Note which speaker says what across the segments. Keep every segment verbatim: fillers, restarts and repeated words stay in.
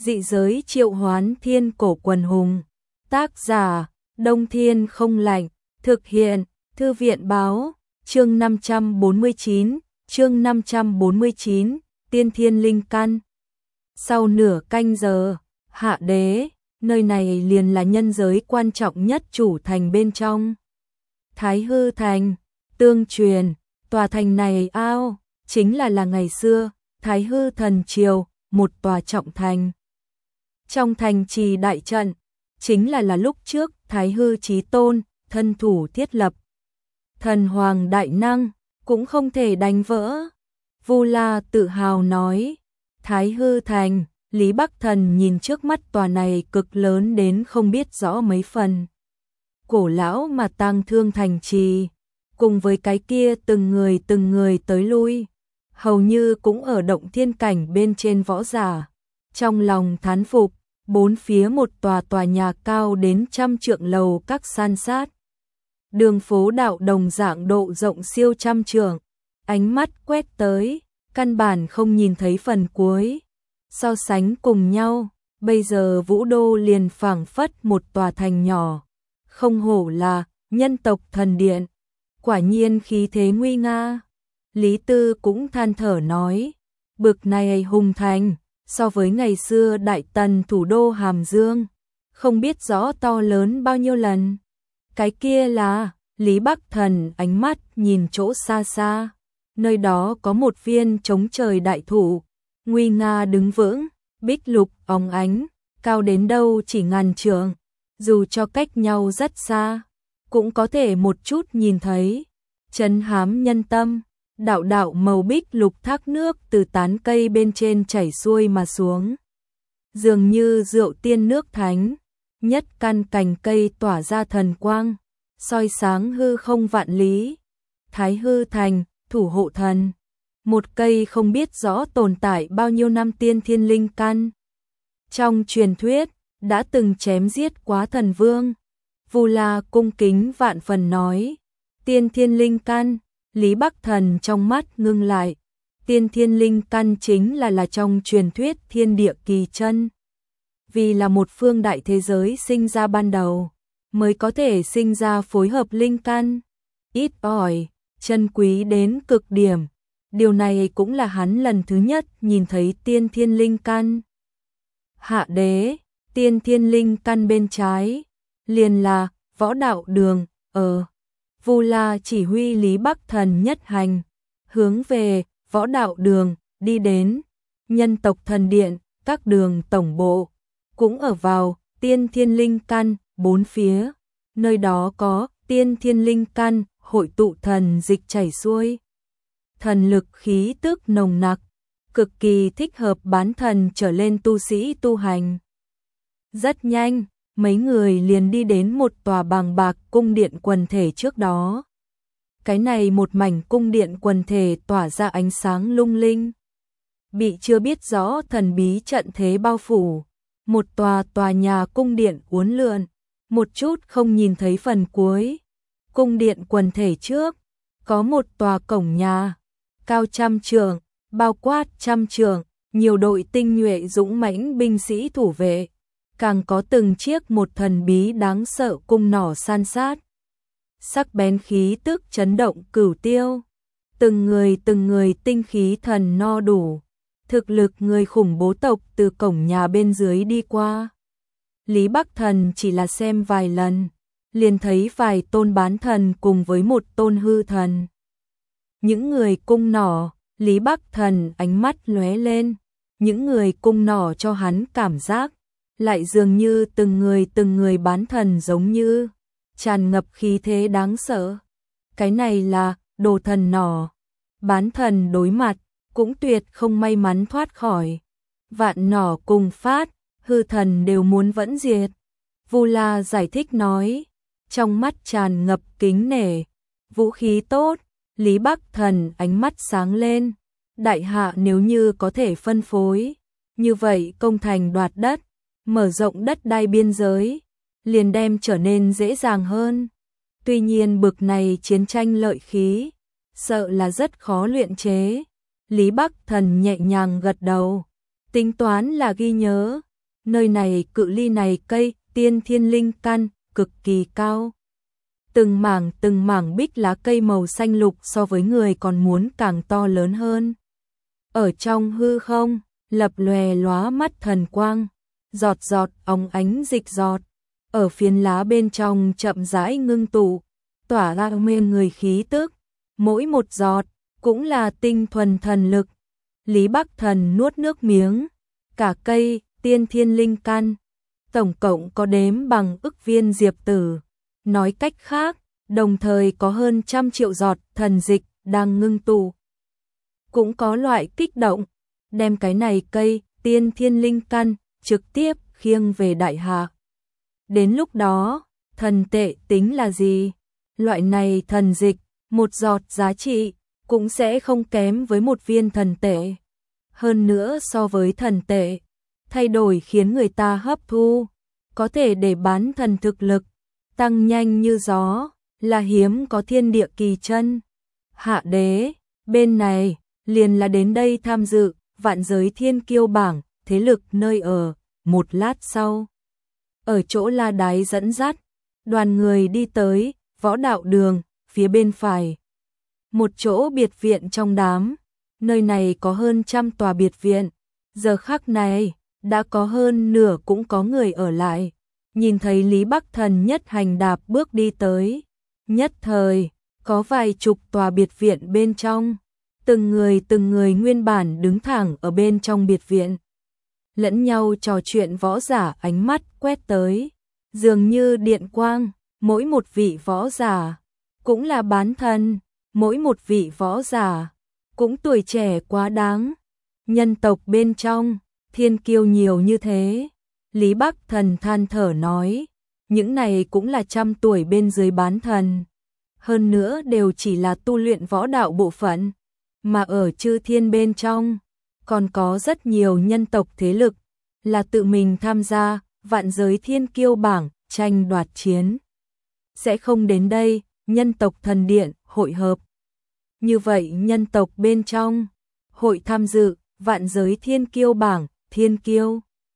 Speaker 1: Dị giới triệu hoán thiên cổ quần hùng. Tác giả, Đông Thiên không lạnh. Thực hiện, Thư viện báo. Chương năm trăm bốn mươi chín, chương năm trăm bốn mươi chín, Tiên Thiên Linh Căn. Sau nửa canh giờ, hạ đế, nơi này liền là nhân giới quan trọng nhất chủ thành bên trong. Thái Hư Thành, tương truyền, tòa thành này ao, chính là là ngày xưa, Thái Hư Thần Triều, một tòa trọng thành. Trong thành trì đại trận, chính là là lúc trước Thái Hư Chí Tôn, thân thủ thiết lập. Thần Hoàng Đại Năng, cũng không thể đánh vỡ. Vu La tự hào nói, Thái Hư Thành, Lý Bắc Thần nhìn trước mắt tòa này cực lớn đến không biết rõ mấy phần. Cổ lão mà tang thương thành trì, cùng với cái kia từng người từng người tới lui, hầu như cũng ở động thiên cảnh bên trên võ giả. Trong lòng thán phục, bốn phía một tòa tòa nhà cao đến trăm trượng lầu các san sát. Đường phố đạo đồng dạng độ rộng siêu trăm trượng, ánh mắt quét tới, căn bản không nhìn thấy phần cuối. So sánh cùng nhau, bây giờ Vũ Đô liền phảng phất một tòa thành nhỏ. Không hổ là nhân tộc thần điện, quả nhiên khí thế nguy nga. Lý Tư cũng than thở nói, bực này hùng thành, so với ngày xưa Đại Tần thủ đô Hàm Dương, không biết rõ to lớn bao nhiêu lần. Cái kia là, Lý Bắc Thần ánh mắt nhìn chỗ xa xa, nơi đó có một viên chống trời đại thụ, nguy nga đứng vững, bích lục óng ánh, cao đến đâu chỉ ngàn trượng, dù cho cách nhau rất xa, cũng có thể một chút nhìn thấy, trấn hám nhân tâm. Đạo đạo màu bích lục thác nước từ tán cây bên trên chảy xuôi mà xuống, dường như rượu tiên nước thánh, nhất căn cành cây tỏa ra thần quang, soi sáng hư không vạn lý. Thái Hư Thành, thủ hộ thần, một cây không biết rõ tồn tại bao nhiêu năm tiên thiên linh căn. Trong truyền thuyết, đã từng chém giết quá thần vương. Vu La cung kính vạn phần nói, tiên thiên linh căn. Lý Bắc Thần trong mắt ngưng lại, tiên thiên linh căn chính là là trong truyền thuyết thiên địa kỳ chân. Vì là một phương đại thế giới sinh ra ban đầu, mới có thể sinh ra phối hợp linh căn, ít ỏi, chân quý đến cực điểm. Điều này cũng là hắn lần thứ nhất nhìn thấy tiên thiên linh căn. Hạ đế, tiên thiên linh căn bên trái, liền là võ đạo đường, ở. Vu La chỉ huy Lý Bắc Thần nhất hành, hướng về võ đạo đường, đi đến nhân tộc thần điện, các đường tổng bộ, cũng ở vào tiên thiên linh căn, bốn phía, nơi đó có tiên thiên linh căn, hội tụ thần dịch chảy xuôi. Thần lực khí tức nồng nặc, cực kỳ thích hợp bán thần trở lên tu sĩ tu hành. Rất nhanh, mấy người liền đi đến một tòa bàng bạc cung điện quần thể trước đó. Cái này một mảnh cung điện quần thể tỏa ra ánh sáng lung linh, bị chưa biết rõ thần bí trận thế bao phủ. Một tòa tòa nhà cung điện uốn lượn, một chút không nhìn thấy phần cuối. Cung điện quần thể trước, có một tòa cổng nhà, cao trăm trượng, bao quát trăm trượng, nhiều đội tinh nhuệ dũng mãnh binh sĩ thủ vệ. Càng có từng chiếc một thần bí đáng sợ cung nỏ san sát. Sắc bén khí tức chấn động cửu tiêu. Từng người từng người tinh khí thần no đủ. Thực lực người khủng bố tộc từ cổng nhà bên dưới đi qua. Lý Bắc Thần chỉ là xem vài lần, liền thấy vài tôn bán thần cùng với một tôn hư thần. Những người cung nỏ, Lý Bắc Thần ánh mắt lóe lên. Những người cung nỏ cho hắn cảm giác lại dường như từng người từng người bán thần giống như, tràn ngập khí thế đáng sợ. Cái này là đồ thần nỏ. Bán thần đối mặt, cũng tuyệt không may mắn thoát khỏi. Vạn nỏ cùng phát, hư thần đều muốn vẫn diệt. Vu La giải thích nói, trong mắt tràn ngập kính nể. Vũ khí tốt, Lý Bắc Thần ánh mắt sáng lên. Đại hạ nếu như có thể phân phối, như vậy công thành đoạt đất, mở rộng đất đai biên giới, liền đem trở nên dễ dàng hơn. Tuy nhiên bực này chiến tranh lợi khí, sợ là rất khó luyện chế. Lý Bắc Thần nhẹ nhàng gật đầu, tính toán là ghi nhớ, Nơi này cự ly này cây tiên thiên linh căn cực kỳ cao. Từng mảng từng mảng bích lá cây màu xanh lục so với người còn muốn càng to lớn hơn. Ở trong hư không, lập lòe lóa mắt thần quang, giọt giọt óng ánh dịch giọt, ở phiến lá bên trong chậm rãi ngưng tụ, tỏa ra mê người khí tức, mỗi một giọt cũng là tinh thuần thần lực. Lý Bắc Thần nuốt nước miếng, cả cây tiên thiên linh căn, tổng cộng có đếm bằng ức viên diệp tử. Nói cách khác, đồng thời có hơn trăm triệu giọt thần dịch đang ngưng tụ. Cũng có loại kích động, đem cái này cây tiên thiên linh căn trực tiếp khiêng về đại hạ. Đến lúc đó, thần tệ tính là gì? Loại này thần dịch, một giọt giá trị cũng sẽ không kém với một viên thần tệ. Hơn nữa so với thần tệ, thay đổi khiến người ta hấp thu, có thể để bán thần thực lực tăng nhanh như gió, là hiếm có thiên địa kỳ chân. Hạ đế, bên này, liền là đến đây tham dự vạn giới thiên kiêu bảng, thế lực nơi ở. Một lát sau, ở chỗ La Đái dẫn dắt, đoàn người đi tới võ đạo đường, phía bên phải. Một chỗ biệt viện trong đám, nơi này có hơn trăm tòa biệt viện, giờ khắc này, đã có hơn nửa cũng có người ở lại. Nhìn thấy Lý Bắc Thần nhất hành đạp bước đi tới, nhất thời, có vài chục tòa biệt viện bên trong, từng người từng người nguyên bản đứng thẳng ở bên trong biệt viện. Lẫn nhau trò chuyện võ giả ánh mắt quét tới, dường như điện quang, mỗi một vị võ giả, cũng là bán thần, mỗi một vị võ giả, cũng tuổi trẻ quá đáng. Nhân tộc bên trong, thiên kiêu nhiều như thế. Lý Bắc Thần than thở nói, những này cũng là trăm tuổi bên dưới bán thần. Hơn nữa đều chỉ là tu luyện võ đạo bộ phận, mà ở chư thiên bên trong, còn có rất nhiều nhân tộc thế lực, là tự mình tham gia vạn giới thiên kiêu bảng, tranh đoạt chiến. Sẽ không đến đây, nhân tộc thần điện, hội hợp. Như vậy nhân tộc bên trong, hội tham dự vạn giới thiên kiêu bảng, thiên kiêu.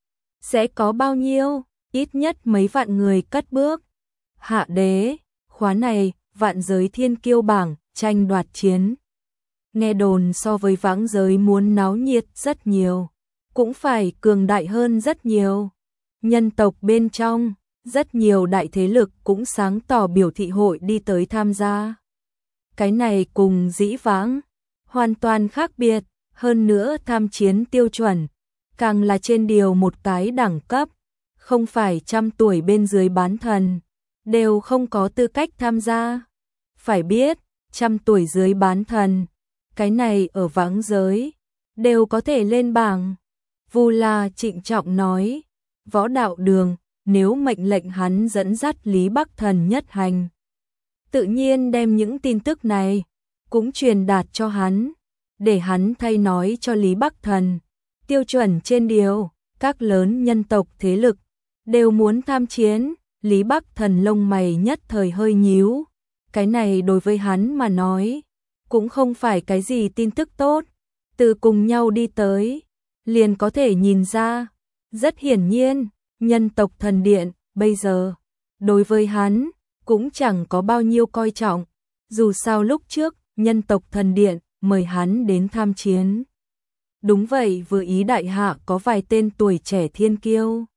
Speaker 1: Sẽ có bao nhiêu? Ít nhất mấy vạn người cất bước. Hạ đế, khóa này, vạn giới thiên kiêu bảng, tranh đoạt chiến. Nghe đồn so với vãng giới muốn náo nhiệt rất nhiều, cũng phải cường đại hơn rất nhiều. Nhân tộc bên trong, rất nhiều đại thế lực cũng sáng tỏ biểu thị hội đi tới tham gia. Cái này cùng dĩ vãng, hoàn toàn khác biệt, hơn nữa tham chiến tiêu chuẩn, càng là trên điều một cái đẳng cấp, không phải trăm tuổi bên dưới bán thần, đều không có tư cách tham gia. Phải biết, trăm tuổi dưới bán thần, cái này ở vãng giới, đều có thể lên bảng. Vu La trịnh trọng nói, võ đạo đường, nếu mệnh lệnh hắn dẫn dắt Lý Bắc Thần nhất hành, tự nhiên đem những tin tức này, cũng truyền đạt cho hắn, để hắn thay nói cho Lý Bắc Thần. Tiêu chuẩn trên điều, các lớn nhân tộc thế lực, đều muốn tham chiến. Lý Bắc Thần lông mày nhất thời hơi nhíu, cái này đối với hắn mà nói, cũng không phải cái gì tin tức tốt. Từ cùng nhau đi tới, liền có thể nhìn ra, rất hiển nhiên, nhân tộc thần điện, bây giờ, đối với hắn, cũng chẳng có bao nhiêu coi trọng. Dù sao lúc trước, nhân tộc thần điện, mời hắn đến tham chiến. Đúng vậy, vừa ý đại hạ có vài tên tuổi trẻ thiên kiêu.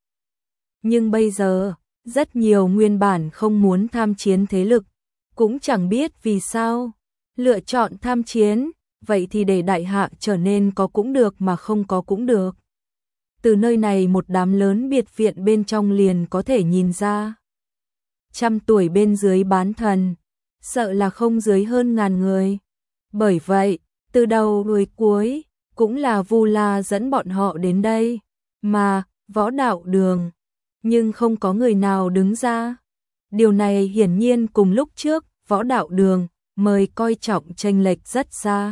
Speaker 1: Nhưng bây giờ, rất nhiều nguyên bản không muốn tham chiến thế lực, cũng chẳng biết vì sao, lựa chọn tham chiến, vậy thì để đại hạ trở nên có cũng được mà không có cũng được. Từ nơi này một đám lớn biệt viện bên trong liền có thể nhìn ra. Trăm tuổi bên dưới bán thần, sợ là không dưới hơn ngàn người. Bởi vậy, từ đầu đuôi cuối, cũng là Vu La dẫn bọn họ đến đây, mà, võ đạo đường, nhưng không có người nào đứng ra. Điều này hiển nhiên cùng lúc trước, võ đạo đường, mời coi trọng chênh lệch rất xa.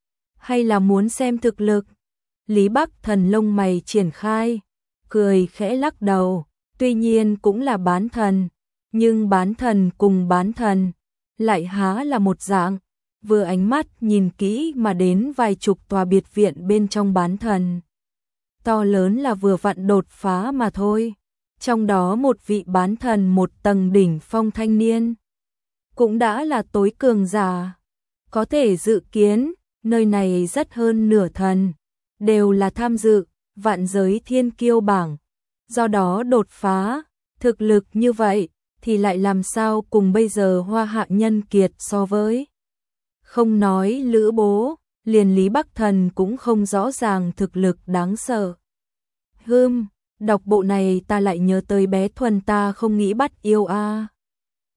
Speaker 1: Hay là muốn xem thực lực? Lý Bắc Thần lông mày triển khai, cười khẽ lắc đầu, tuy nhiên cũng là bán thần, nhưng bán thần cùng bán thần, lại há là một dạng. Vừa ánh mắt nhìn kỹ mà đến vài chục tòa biệt viện bên trong bán thần. to lớn là vừa vặn đột phá mà thôi. Trong đó một vị bán thần một tầng đỉnh phong thanh niên, cũng đã là tối cường giả. Có thể dự kiến, nơi này rất hơn nửa thần, đều là tham dự vạn giới thiên kiêu bảng. Do đó đột phá, thực lực như vậy, thì lại làm sao cùng bây giờ Hoa Hạ nhân kiệt so với. Không nói Lữ Bố, liền Lý Bắc Thần cũng không rõ ràng thực lực đáng sợ. Hừm, đọc bộ này ta lại nhớ tới bé Thuần ta không nghĩ bắt yêu a.